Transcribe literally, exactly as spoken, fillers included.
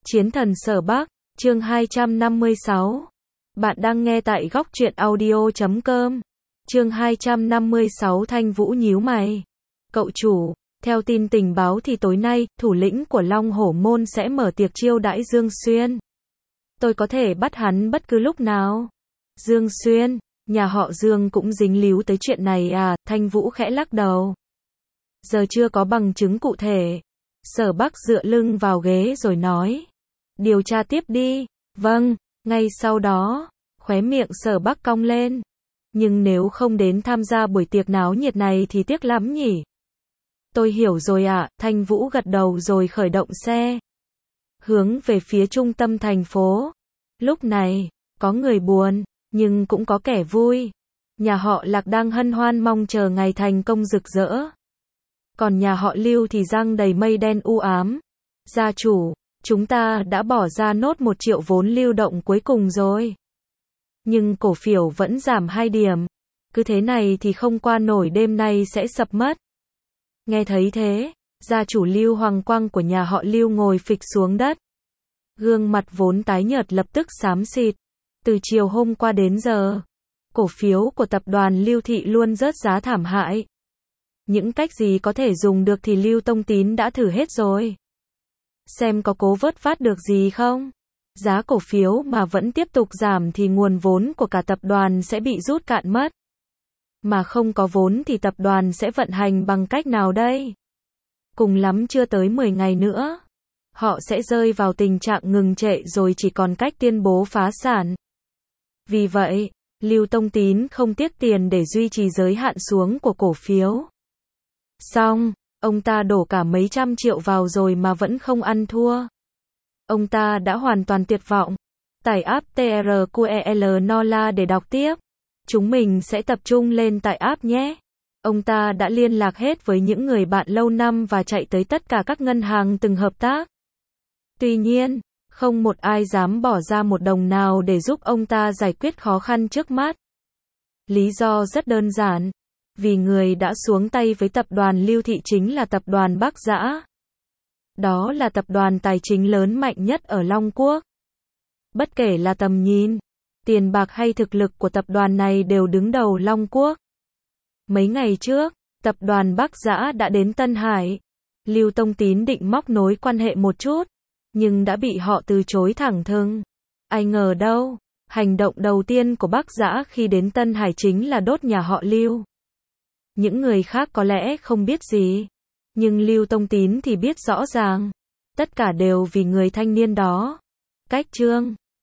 Chiến thần Sở Bắc, chương hai trăm năm mươi sáu. Bạn đang nghe tại góc truyện audio chấm com. Chương hai trăm năm mươi sáu. Thanh Vũ nhíu mày. Cậu chủ, theo tin tình báo thì tối nay, thủ lĩnh của Long Hổ Môn sẽ mở tiệc chiêu đãi Dương Xuyên. Tôi có thể bắt hắn bất cứ lúc nào. Dương Xuyên, nhà họ Dương cũng dính líu tới chuyện này à? Thanh Vũ khẽ lắc đầu. Giờ chưa có bằng chứng cụ thể. Sở Bắc dựa lưng vào ghế rồi nói. Điều tra tiếp đi. Vâng, ngay sau đó, khóe miệng Sở Bắc cong lên. Nhưng nếu không đến tham gia buổi tiệc náo nhiệt này thì tiếc lắm nhỉ. Tôi hiểu rồi ạ, Thanh Vũ gật đầu rồi khởi động xe. Hướng về phía trung tâm thành phố. Lúc này, có người buồn, nhưng cũng có kẻ vui. Nhà họ Lạc đang hân hoan mong chờ ngày thành công rực rỡ. Còn nhà họ Lưu thì giăng đầy mây đen u ám. Gia chủ, chúng ta đã bỏ ra nốt một triệu vốn lưu động cuối cùng rồi. Nhưng cổ phiếu vẫn giảm hai điểm. Cứ thế này thì không qua nổi, đêm nay sẽ sập mất. Nghe thấy thế, gia chủ Lưu Hoàng Quang của nhà họ Lưu ngồi phịch xuống đất. Gương mặt vốn tái nhợt lập tức xám xịt. Từ chiều hôm qua đến giờ, cổ phiếu của tập đoàn Lưu Thị luôn rớt giá thảm hại. Những cách gì có thể dùng được thì Lưu Tông Tín đã thử hết rồi. Xem có cố vớt vát được gì không? Giá cổ phiếu mà vẫn tiếp tục giảm thì nguồn vốn của cả tập đoàn sẽ bị rút cạn mất. Mà không có vốn thì tập đoàn sẽ vận hành bằng cách nào đây? Cùng lắm chưa tới mười ngày nữa, họ sẽ rơi vào tình trạng ngừng trệ rồi chỉ còn cách tuyên bố phá sản. Vì vậy, Lưu Tông Tín không tiếc tiền để duy trì giới hạn xuống của cổ phiếu. Xong, ông ta đổ cả mấy trăm triệu vào rồi mà vẫn không ăn thua. Ông ta đã hoàn toàn tuyệt vọng. Tải app tê rờ quy e lờ Nola để đọc tiếp. Chúng mình sẽ tập trung lên tại app nhé. Ông ta đã liên lạc hết với những người bạn lâu năm và chạy tới tất cả các ngân hàng từng hợp tác. Tuy nhiên, không một ai dám bỏ ra một đồng nào để giúp ông ta giải quyết khó khăn trước mắt. Lý do rất đơn giản. Vì người đã xuống tay với tập đoàn Lưu Thị chính là tập đoàn Bắc Giã. Đó là tập đoàn tài chính lớn mạnh nhất ở Long Quốc. Bất kể là tầm nhìn, tiền bạc hay thực lực của tập đoàn này đều đứng đầu Long Quốc. Mấy ngày trước, tập đoàn Bắc Giã đã đến Tân Hải. Lưu Tông Tín định móc nối quan hệ một chút, nhưng đã bị họ từ chối thẳng thừng. Ai ngờ đâu, hành động đầu tiên của Bắc Giã khi đến Tân Hải chính là đốt nhà họ Lưu. Những người khác có lẽ không biết gì, nhưng Lưu Tông Tín thì biết rõ ràng. Tất cả đều vì người thanh niên đó. Cách chương